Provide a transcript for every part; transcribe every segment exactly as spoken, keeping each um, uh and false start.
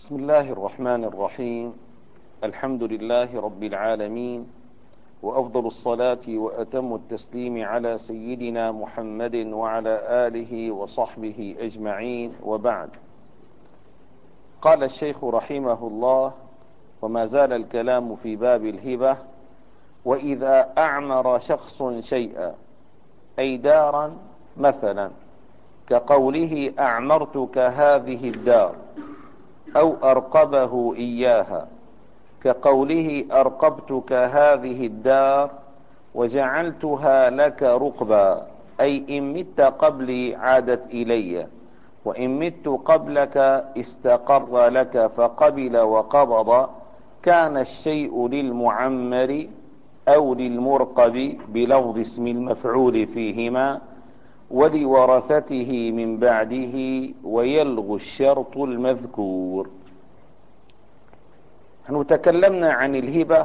بسم الله الرحمن الرحيم. الحمد لله رب العالمين، وأفضل الصلاة وأتم التسليم على سيدنا محمد وعلى آله وصحبه أجمعين، وبعد. قال الشيخ رحمه الله: وما زال الكلام في باب الهبة. وإذا أعمر شخص شيئا، أي دارا مثلا، كقوله أعمرتك هذه الدار، أو أرقبه إياها، كقوله أرقبتك هذه الدار وجعلتها لك رقبا، أي إن مت قبلي عادت إلي، وإن مت قبلك استقر لك فقبل وقبض. كان الشيء للمعمر أو للمرقب بلفظ اسم المفعول فيهما، ولورثته من بعده، ويلغو الشرط المذكور. نحن تكلمنا عن الهبة،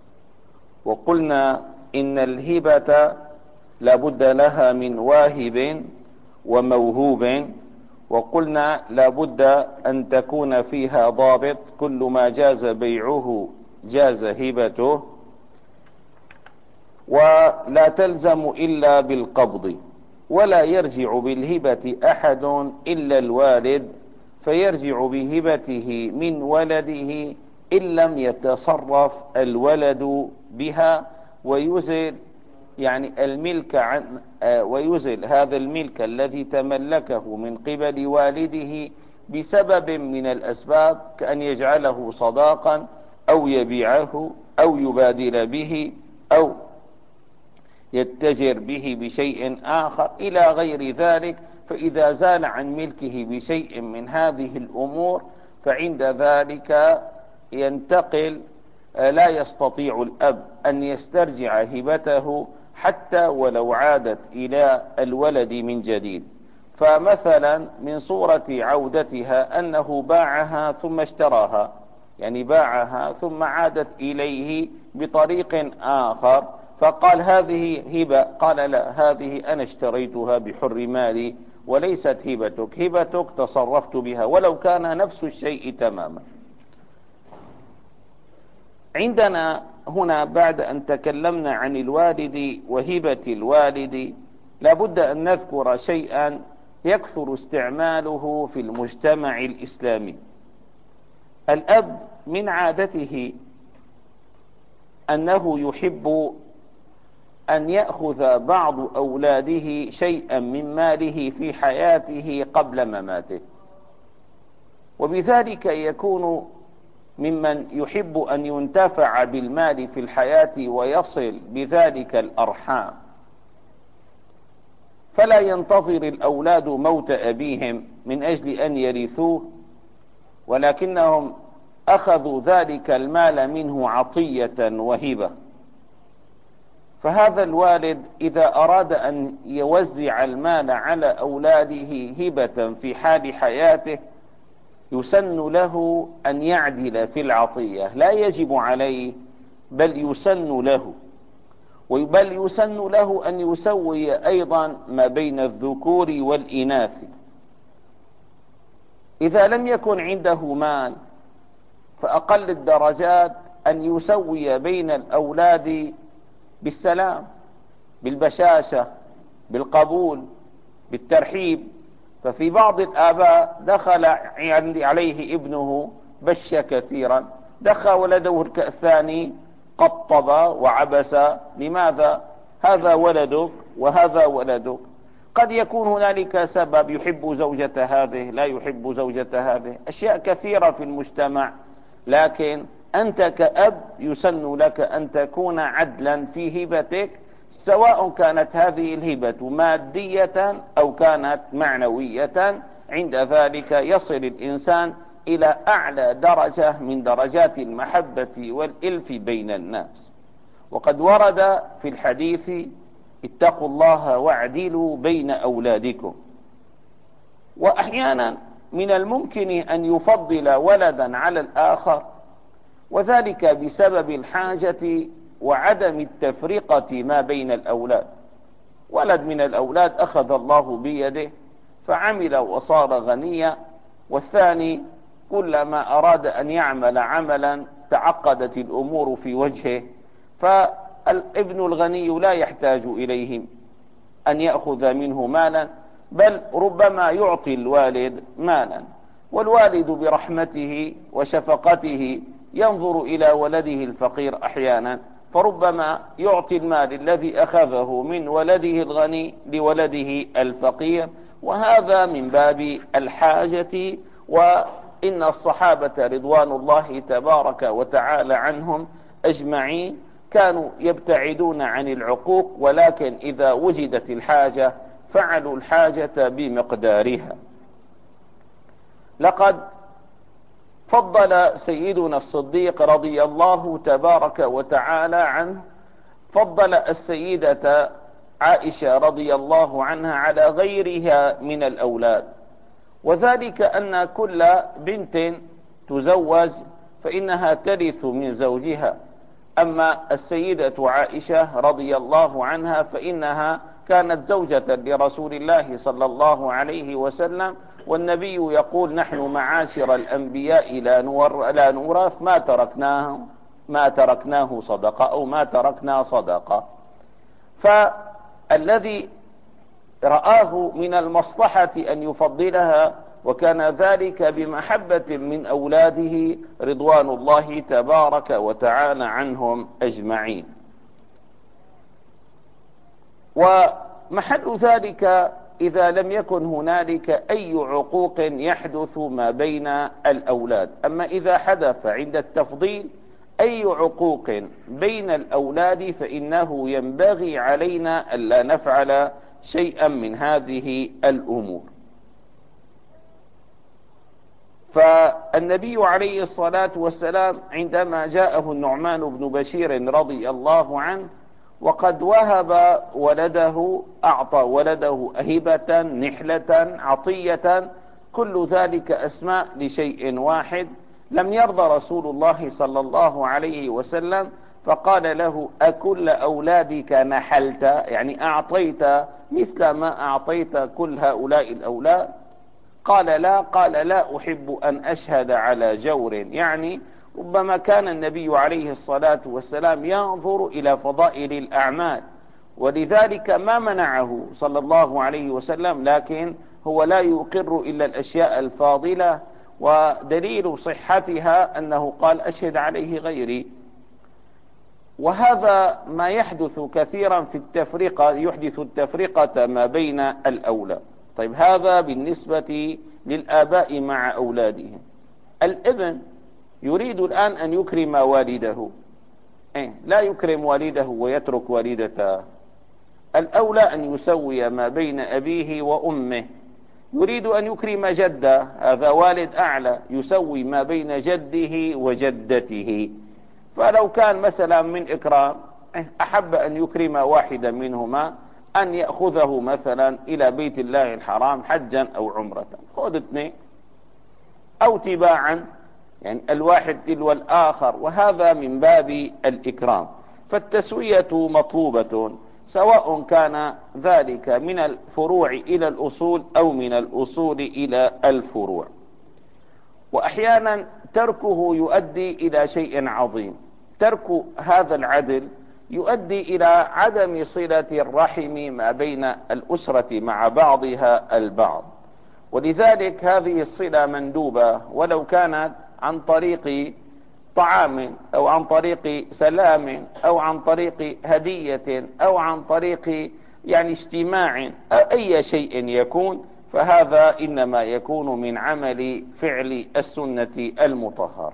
وقلنا إن الهبة لابد لها من واهب وموهوب، وقلنا لابد أن تكون فيها ضابط: كل ما جاز بيعه جاز هبته، ولا تلزم إلا بالقبض، ولا يرجع بالهبة أحد إلا الوالد، فيرجع بهبته من ولده إن لم يتصرف الولد بها ويزل يعني الملك عن ويزل هذا الملك الذي تملكه من قبل والده بسبب من الأسباب، كأن يجعله صداقا أو يبيعه أو يبادل به أو يتجر به بشيء آخر إلى غير ذلك. فإذا زال عن ملكه بشيء من هذه الأمور، فعند ذلك ينتقل. لا يستطيع الأب أن يسترجع هبته حتى ولو عادت إلى الولد من جديد. فمثلا من صورة عودتها أنه باعها ثم اشتراها، يعني باعها ثم عادت إليه بطريق آخر، فقال هذه هبة، قال لا، هذه أنا اشتريتها بحر مالي وليست هبتك، هبتك تصرفت بها ولو كان نفس الشيء تماما. عندنا هنا بعد أن تكلمنا عن الوالد وهبة الوالد، لابد أن نذكر شيئا يكثر استعماله في المجتمع الإسلامي. الأب من عادته أنه يحب أن يأخذ بعض أولاده شيئا من ماله في حياته قبل مماته، وبذلك يكون ممن يحب أن ينتفع بالمال في الحياة ويصل بذلك الأرحام، فلا ينتظر الأولاد موت أبيهم من أجل أن يرثوه، ولكنهم أخذوا ذلك المال منه عطية وهبة. فهذا الوالد إذا أراد أن يوزع المال على أولاده هبة في حال حياته، يسن له أن يعدل في العطية، لا يجب عليه بل يسن له، بل يسن له أن يسوي أيضا ما بين الذكور والإناث. إذا لم يكن عنده مال، فأقل الدرجات أن يسوي بين الأولاد بالسلام، بالبشاشة، بالقبول، بالترحيب. ففي بعض الآباء دخل عليه ابنه بش كثيرا، دخل ولده الثاني قطب وعبس. لماذا؟ هذا ولدك وهذا ولدك. قد يكون هنالك سبب، يحب زوجة هذه، لا يحب زوجة هذه، أشياء كثيرة في المجتمع. لكن أنت كأب يسن لك أن تكون عدلا في هبتك، سواء كانت هذه الهبة مادية أو كانت معنوية. عند ذلك يصل الإنسان إلى أعلى درجة من درجات المحبة والإلف بين الناس. وقد ورد في الحديث: اتقوا الله واعدلوا بين أولادكم. وأحيانا من الممكن أن يفضل ولدا على الآخر، وذلك بسبب الحاجة وعدم التفرقة ما بين الأولاد. ولد من الأولاد أخذ الله بيده فعمل وصار غنيا، والثاني كلما أراد أن يعمل عملا تعقدت الأمور في وجهه، فالابن الغني لا يحتاج إليه أن يأخذ منه مالا، بل ربما يعطي الوالد مالا، والوالد برحمته وشفقته ينظر إلى ولده الفقير أحيانا، فربما يعطي المال الذي أخذه من ولده الغني لولده الفقير، وهذا من باب الحاجة. وإن الصحابة رضوان الله تبارك وتعالى عنهم أجمعين كانوا يبتعدون عن العقوق، ولكن إذا وجدت الحاجة فعلوا الحاجة بمقدارها. لقد فضل سيدنا الصديق رضي الله تبارك وتعالى عنه، فضل السيدة عائشة رضي الله عنها على غيرها من الأولاد، وذلك أن كل بنت تزوج فإنها ترث من زوجها، أما السيدة عائشة رضي الله عنها فإنها كانت زوجة لرسول الله صلى الله عليه وسلم، والنبي يقول: نحن معاشر الأنبياء لا نورث ما تركناه ما تركناه صدقة، أو ما تركنا صدقة. فالذي رآه من المصلحة أن يفضلها، وكان ذلك بمحبة من أولاده رضوان الله تبارك وتعالى عنهم أجمعين. ومحل ذلك إذا لم يكن هنالك أي عقوق يحدث ما بين الأولاد. أما إذا حدث عند التفضيل أي عقوق بين الأولاد فإنه ينبغي علينا ألا نفعل شيئا من هذه الأمور. فالنبي عليه الصلاة والسلام عندما جاءه النعمان بن بشير رضي الله عنه وقد وهب ولده، أعطى ولده هبة، نحلة، عطية، كل ذلك أسماء لشيء واحد، لم يرضى رسول الله صلى الله عليه وسلم، فقال له: أكل أولادك نحلت، يعني أعطيت مثل ما أعطيت كل هؤلاء الأولاد؟ قال: لا. قال: لا أحب أن أشهد على جور، يعني ربما كان النبي عليه الصلاة والسلام ينظر إلى فضائل الأعمال، ولذلك ما منعه صلى الله عليه وسلم، لكن هو لا يقر إلا الأشياء الفاضلة، ودليل صحتها أنه قال: أشهد عليه غيري. وهذا ما يحدث كثيرا في التفرقة، يحدث التفرقة ما بين الأولاد. طيب، هذا بالنسبة للآباء مع أولادهم. الابن يريد الآن أن يكرم والده، إيه؟ لا يكرم والده ويترك والدته، الأولى أن يسوي ما بين أبيه وأمه. يريد أن يكرم جده، هذا والد أعلى، يسوي ما بين جده وجدته. فلو كان مثلا من إكرام أحب أن يكرم واحدا منهما، أن يأخذه مثلا إلى بيت الله الحرام حجا أو عمرة، خذ اثنين، أو تباعا، يعني الواحد تلو الآخر، وهذا من باب الإكرام. فالتسوية مطلوبة، سواء كان ذلك من الفروع إلى الأصول أو من الأصول إلى الفروع. وأحيانا تركه يؤدي إلى شيء عظيم، ترك هذا العدل يؤدي إلى عدم صلة الرحم ما بين الأسرة مع بعضها البعض، ولذلك هذه الصلة مندوبة، ولو كانت عن طريق طعام أو عن طريق سلام أو عن طريق هدية أو عن طريق يعني اجتماع أو أي شيء يكون، فهذا إنما يكون من عمل فعل السنة المطهرة.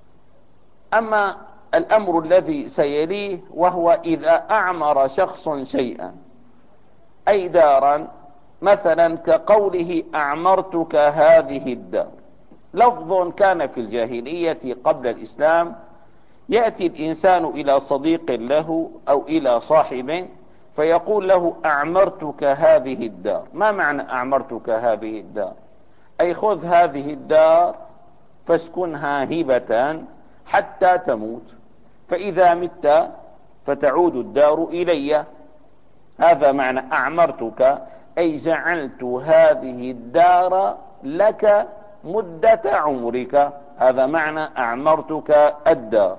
أما الأمر الذي سيليه، وهو إذا أعمر شخص شيئا، أي دارا، مثلا كقوله: أعمرتك هذه الدار، لفظ كان في الجاهلية قبل الإسلام. يأتي الإنسان إلى صديق له أو إلى صاحب فيقول له: أعمرتك هذه الدار. ما معنى أعمرتك هذه الدار؟ أي خذ هذه الدار فاسكنها هبة حتى تموت، فإذا مت فتعود الدار إلي. هذا معنى أعمرتك، أي جعلت هذه الدار لك مدة عمرك. هذا معنى أعمرتك الدار.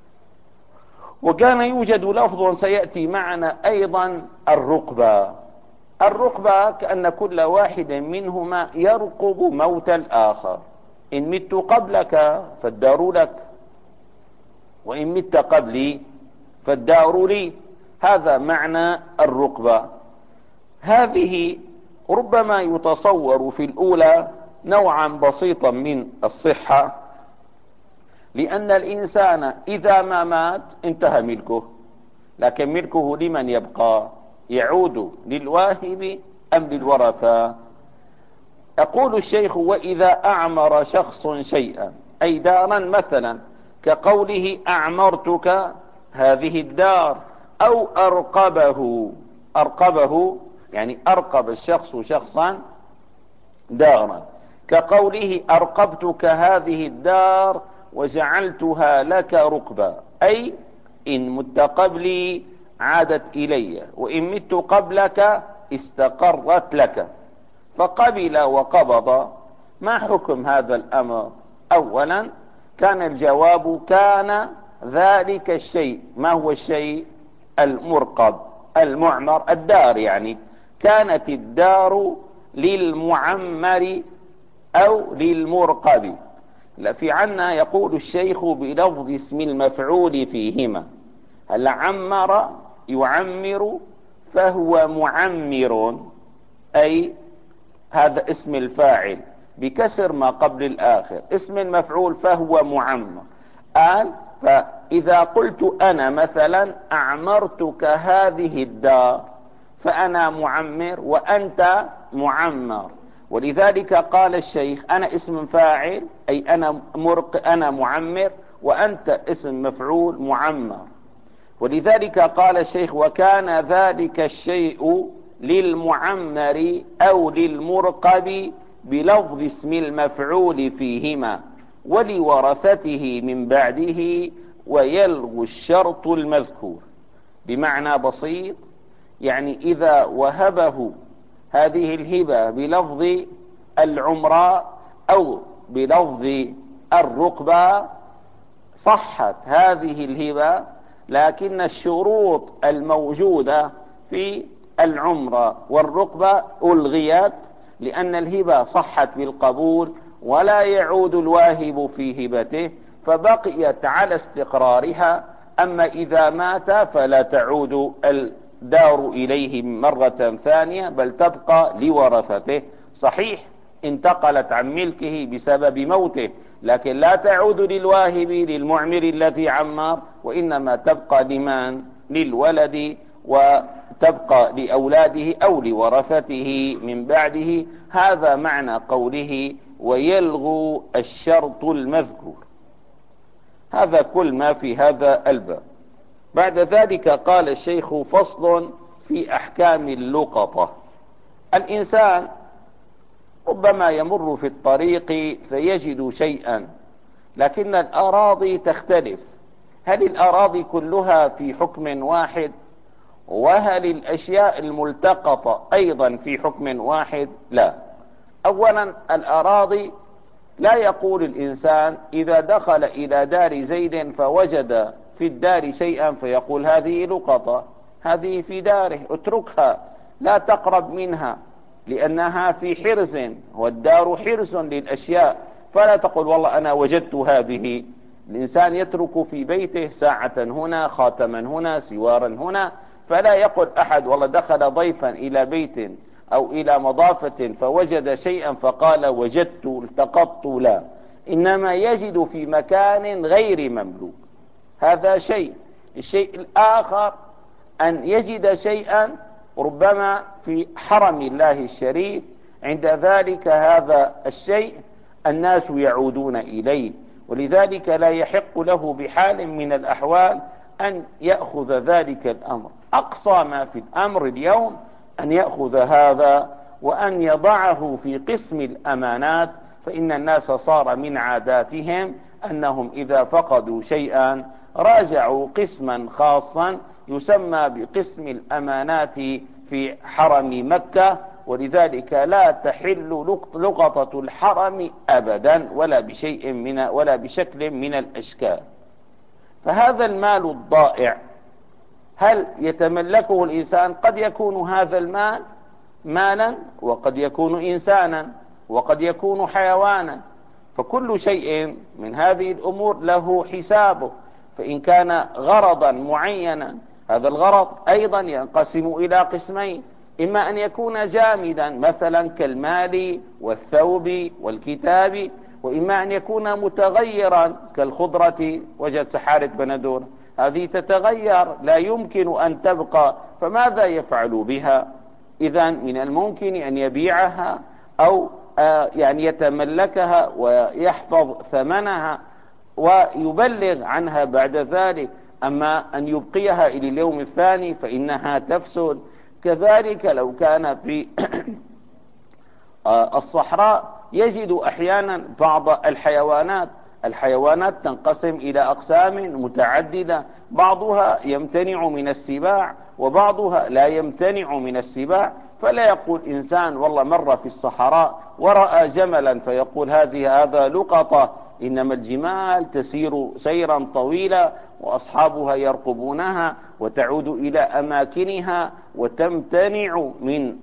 وكان يوجد لفظ سيأتي معنا أيضا الرقبة. الرقبة كأن كل واحد منهما يرقب موت الآخر. إن مت قبلك فالدار لك، وإن مت قبلي فالدار لي. هذا معنى الرقبة. هذه ربما يتصور في الأولى نوعا بسيطا من الصحة، لأن الإنسان إذا ما مات انتهى ملكه، لكن ملكه لمن يبقى؟ يعود للواهب أم للورثة؟ يقول الشيخ: وإذا أعمر شخص شيئا، أي دارا مثلا، كقوله أعمرتك هذه الدار، أو أرقبه. أرقبه يعني أرقب الشخص شخصا دارا، كقوله أرقبتك هذه الدار وجعلتها لك رقبا، أي إن مت قبلي عادت إلي، وإن مت قبلك استقرت لك. فقبل وقبض. ما حكم هذا الأمر؟ أولا كان الجواب كان ذلك الشيء. ما هو الشيء؟ المرقب المعمر، الدار يعني. كانت الدار للمعمر أو للمرقب. في عنا يقول الشيخ بلفظ اسم المفعول فيهما. هل عمر يعمر فهو معمر، أي هذا اسم الفاعل بكسر ما قبل الآخر. اسم المفعول فهو معمر. قال: فإذا قلت أنا مثلا أعمرتك هذه الدار، فأنا معمر وأنت معمر. ولذلك قال الشيخ: أنا اسم فاعل، أي أنا مرق أنا معمر، وأنت اسم مفعول معمر. ولذلك قال الشيخ: وكان ذلك الشيء للمعمر أو للمرقب بلفظ اسم المفعول فيهما ولورثته من بعده، ويلغو الشرط المذكور. بمعنى بسيط، يعني إذا وهبه هذه الهبة بلفظ العمراء أو بلفظ الرقبة صحت هذه الهبة، لكن الشروط الموجودة في العمرة والرقبة ألغيت، لأن الهبة صحت بالقبول ولا يعود الواهب في هبته، فبقيت على استقرارها. أما إذا مات فلا تعود الدار إليه مرة ثانية، بل تبقى لورثته. صحيح انتقلت عن ملكه بسبب موته، لكن لا تعود للواهب للمعمر الذي عمر، وإنما تبقى لمن؟ للولد، وتبقى لأولاده أو لورثته من بعده. هذا معنى قوله: ويلغو الشرط المذكور. هذا كل ما في هذا الباب. بعد ذلك قال الشيخ: فصل في أحكام اللقطة. الإنسان ربما يمر في الطريق فيجد شيئا، لكن الأراضي تختلف. هل الأراضي كلها في حكم واحد؟ وهل الأشياء الملتقطة أيضا في حكم واحد؟ لا. أولا الأراضي لا يقول الإنسان إذا دخل إلى دار زيد فوجد في الدار شيئا فيقول هذه لقطة، هذه في داره اتركها لا تقرب منها، لأنها في حرز، والدار حرز للأشياء. فلا تقول والله أنا وجدت هذه. الإنسان يترك في بيته ساعة هنا، خاتما هنا، سوارا هنا. فلا يقول أحد والله دخل ضيفا إلى بيت أو إلى مضافة فوجد شيئا فقال وجدت التقطت. لا، إنما يجد في مكان غير مملوك. هذا شيء. الشيء الآخر أن يجد شيئا ربما في حرم الله الشريف، عند ذلك هذا الشيء الناس يعودون إليه، ولذلك لا يحق له بحال من الأحوال أن يأخذ ذلك الأمر. أقصى ما في الأمر اليوم أن يأخذ هذا وأن يضعه في قسم الأمانات، فإن الناس صار من عاداتهم أنهم إذا فقدوا شيئا راجعوا قسما خاصا يسمى بقسم الأمانات في حرم مكة، ولذلك لا تحل لقطة الحرم أبدا ولا بشيء من ولا بشكل من الأشكال. فهذا المال الضائع هل يتملكه الإنسان؟ قد يكون هذا المال مالا، وقد يكون إنسانا، وقد يكون حيوانا، فكل شيء من هذه الأمور له حسابه. فإن كان غرضا معينا، هذا الغرض أيضا ينقسم إلى قسمين: إما أن يكون جامدا مثلا كالمال والثوب والكتاب، وإما أن يكون متغيرا كالخضرة. وجد سحارة بندور هذه تتغير، لا يمكن أن تبقى، فماذا يفعل بها؟ إذن من الممكن أن يبيعها أو يعني يتملكها ويحفظ ثمنها ويبلغ عنها بعد ذلك. أما أن يبقيها إلى اليوم الثاني فإنها تفسد. كذلك لو كان في الصحراء يجد أحيانا بعض الحيوانات الحيوانات تنقسم إلى أقسام متعددة، بعضها يمتنع من السباع وبعضها لا يمتنع من السباع. فلا يقول إنسان والله مر في الصحراء ورأى جملا فيقول هذه هذا لقطة، إنما الجمال تسير سيرا طويلا وأصحابها يرقبونها وتعود إلى أماكنها وتمتنع من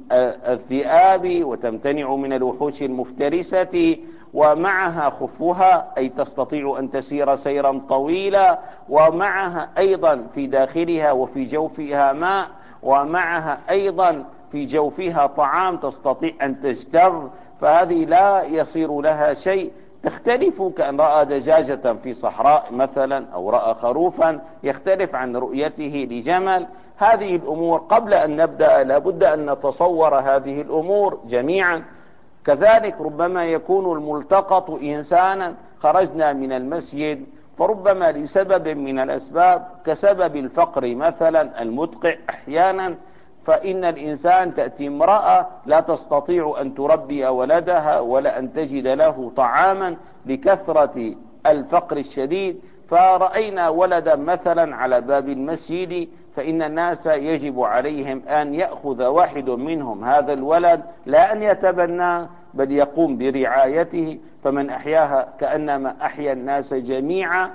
الذئاب وتمتنع من الوحوش المفترسة، ومعها خفها أي تستطيع أن تسير سيرا طويلا، ومعها أيضا في داخلها وفي جوفها ماء، ومعها أيضا في جوفها طعام تستطيع أن تجتر، فهذه لا يصير لها شيء. تختلف كأن رأى دجاجة في صحراء مثلا أو رأى خروفا، يختلف عن رؤيته لجمل. هذه الأمور قبل أن نبدأ لابد أن نتصور هذه الأمور جميعا. كذلك ربما يكون الملتقط إنسانا، خرجنا من المسجد فربما لسبب من الأسباب كسبب الفقر مثلا المدقع أحيانا، فإن الإنسان تأتي امرأة لا تستطيع أن تربي ولدها ولا أن تجد له طعاما لكثرة الفقر الشديد، فرأينا ولدا مثلا على باب المسجد، فإن الناس يجب عليهم أن يأخذ واحد منهم هذا الولد، لا أن يتبناه بل يقوم برعايته، فمن أحياها كأنما أحيا الناس جميعا.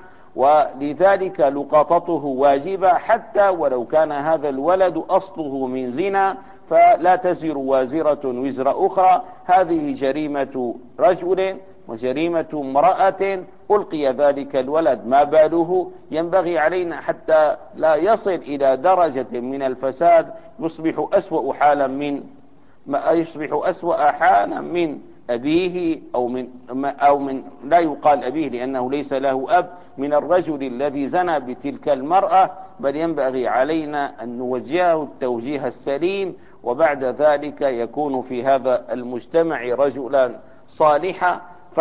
ولذلك لقطته واجبة حتى ولو كان هذا الولد أصله من زنا، فلا تزر وازرة وزر أخرى. هذه جريمة رجل وجريمة امرأة ألقي ذلك الولد، ما باله؟ ينبغي علينا حتى لا يصل إلى درجة من الفساد يصبح أسوأ حالا من ما يصبح أسوأ حالا من أبيه أو من أو من لا يقال أبيه لأنه ليس له أب، من الرجل الذي زنى بتلك المرأة. بل ينبغي علينا أن نوجهه التوجيه السليم، وبعد ذلك يكون في هذا المجتمع رجلا صالحا.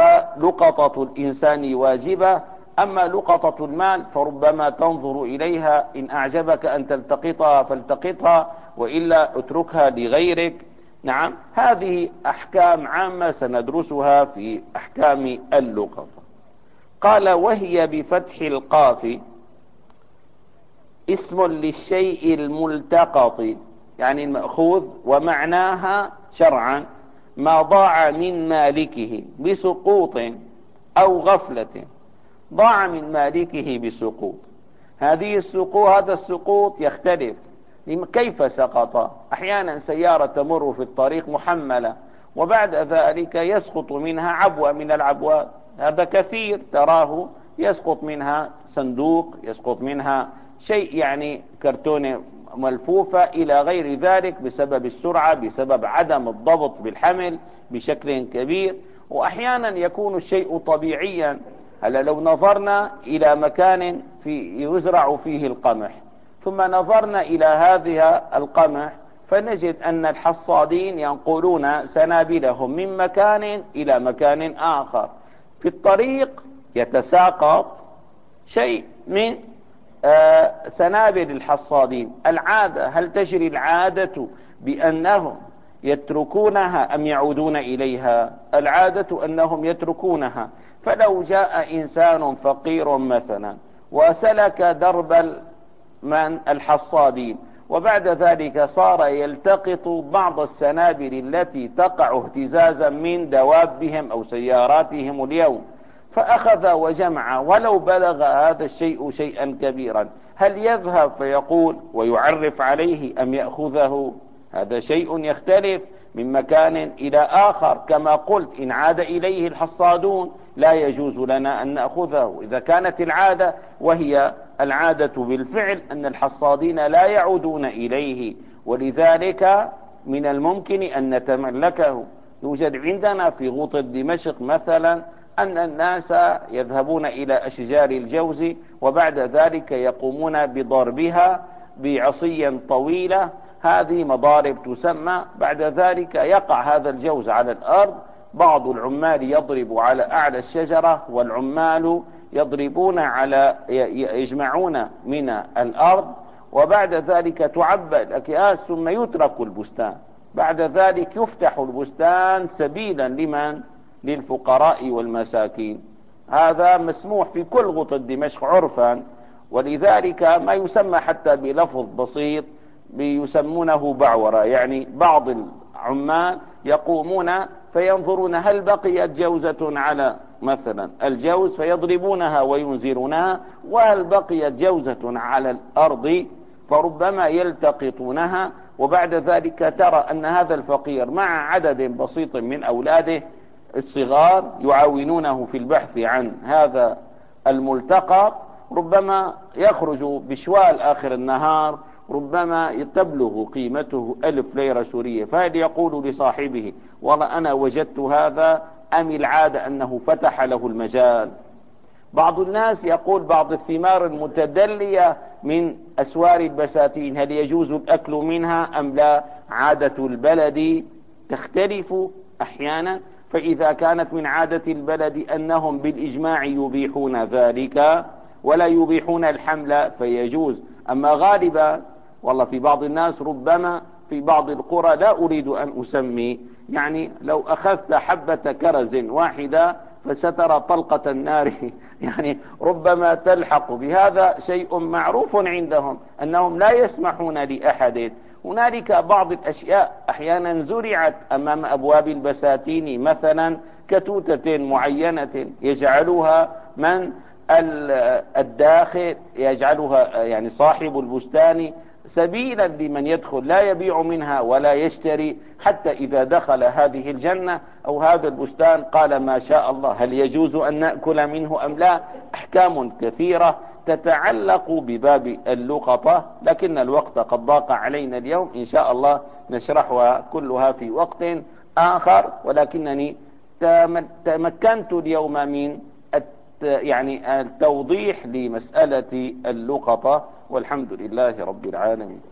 فلقطة الإنسان واجبة. أما لقطة المال فربما تنظر إليها، إن أعجبك أن تلتقطها فالتقطها وإلا اتركها لغيرك. نعم، هذه أحكام عامة سندرسها في أحكام اللقطة. قال: وهي بفتح القاف اسم للشيء الملتقط، يعني المأخوذ، ومعناها شرعا ما ضاع من مالكه بسقوط أو غفلة. ضاع من مالكه بسقوط، هذه السقوط هذا السقوط يختلف. كيف سقط؟ أحيانا سيارة تمر في الطريق محملة وبعد ذلك يسقط منها عبوة من العبوات، هذا كثير تراه، يسقط منها صندوق، يسقط منها شيء يعني كرتونة ملفوفة إلى غير ذلك بسبب السرعة، بسبب عدم الضبط بالحمل بشكل كبير. وأحيانا يكون الشيء طبيعيا. هلا لو نظرنا إلى مكان في يزرع فيه القمح ثم نظرنا إلى هذه القمح فنجد أن الحصادين ينقلون سنابلهم من مكان إلى مكان آخر، في الطريق يتساقط شيء من آه سنابل الحصادين. العادة، هل تجري العادة بأنهم يتركونها أم يعودون إليها؟ العادة أنهم يتركونها. فلو جاء إنسان فقير مثلا وسلك درب من الحصادين وبعد ذلك صار يلتقط بعض السنابل التي تقع اهتزازا من دوابهم أو سياراتهم اليوم، فأخذ وجمع ولو بلغ هذا الشيء شيئا كبيرا، هل يذهب فيقول ويعرف عليه أم يأخذه؟ هذا شيء يختلف من مكان إلى آخر. كما قلت إن عاد إليه الحصادون لا يجوز لنا أن نأخذه. إذا كانت العادة، وهي العادة بالفعل، أن الحصادين لا يعودون إليه، ولذلك من الممكن أن نتملكه. يوجد عندنا في غوطة دمشق مثلا أن الناس يذهبون إلى أشجار الجوز وبعد ذلك يقومون بضربها بعصي طويلة، هذه مضارب تسمى. بعد ذلك يقع هذا الجوز على الأرض، بعض العمال يضرب على أعلى الشجرة والعمال يضربون على يجمعون من الأرض، وبعد ذلك تعبى الأكياس ثم يترك البستان. بعد ذلك يفتح البستان سبيلا لمن؟ للفقراء والمساكين. هذا مسموح في كل غوطة دمشق عرفا، ولذلك ما يسمى حتى بلفظ بسيط بيسمونه بعورة، يعني بعض العمال يقومون فينظرون هل بقيت جوزة على مثلا الجوز فيضربونها وينزلونها، وهل بقيت جوزة على الأرض فربما يلتقطونها. وبعد ذلك ترى أن هذا الفقير مع عدد بسيط من أولاده الصغار يعاونونه في البحث عن هذا الملتقط، ربما يخرج بشوال آخر النهار، ربما تبلغ قيمته ألف ليرة سورية، فهل يقول لصاحبه والله أنا وجدت هذا، أم العادة أنه فتح له المجال؟ بعض الناس يقول بعض الثمار المتدلية من أسوار البساتين هل يجوز الأكل منها أم لا؟ عادة البلد تختلف أحيانا، فإذا كانت من عادة البلد أنهم بالإجماع يبيحون ذلك ولا يبيحون الحمل فيجوز. أما غالبا والله في بعض الناس ربما في بعض القرى، لا أريد أن أسمي، يعني لو أخذت حبة كرز واحدة فسترى طلقة النار يعني ربما تلحق بهذا. شيء معروف عندهم أنهم لا يسمحون لأحد. هنالك بعض الأشياء أحيانا زرعت أمام أبواب البساتين، مثلا كتوتة معينة يجعلها من الداخل، يجعلها يعني صاحب البستان سبيلا لمن يدخل لا يبيع منها ولا يشتري، حتى إذا دخل هذه الجنة أو هذا البستان قال ما شاء الله، هل يجوز أن نأكل منه أم لا؟ أحكام كثيرة تتعلق بباب اللقطة، لكن الوقت قد ضاق علينا اليوم، إن شاء الله نشرحها كلها في وقت آخر. ولكنني تمكنت اليوم من يعني التوضيح لمسألة اللقطة، والحمد لله رب العالمين.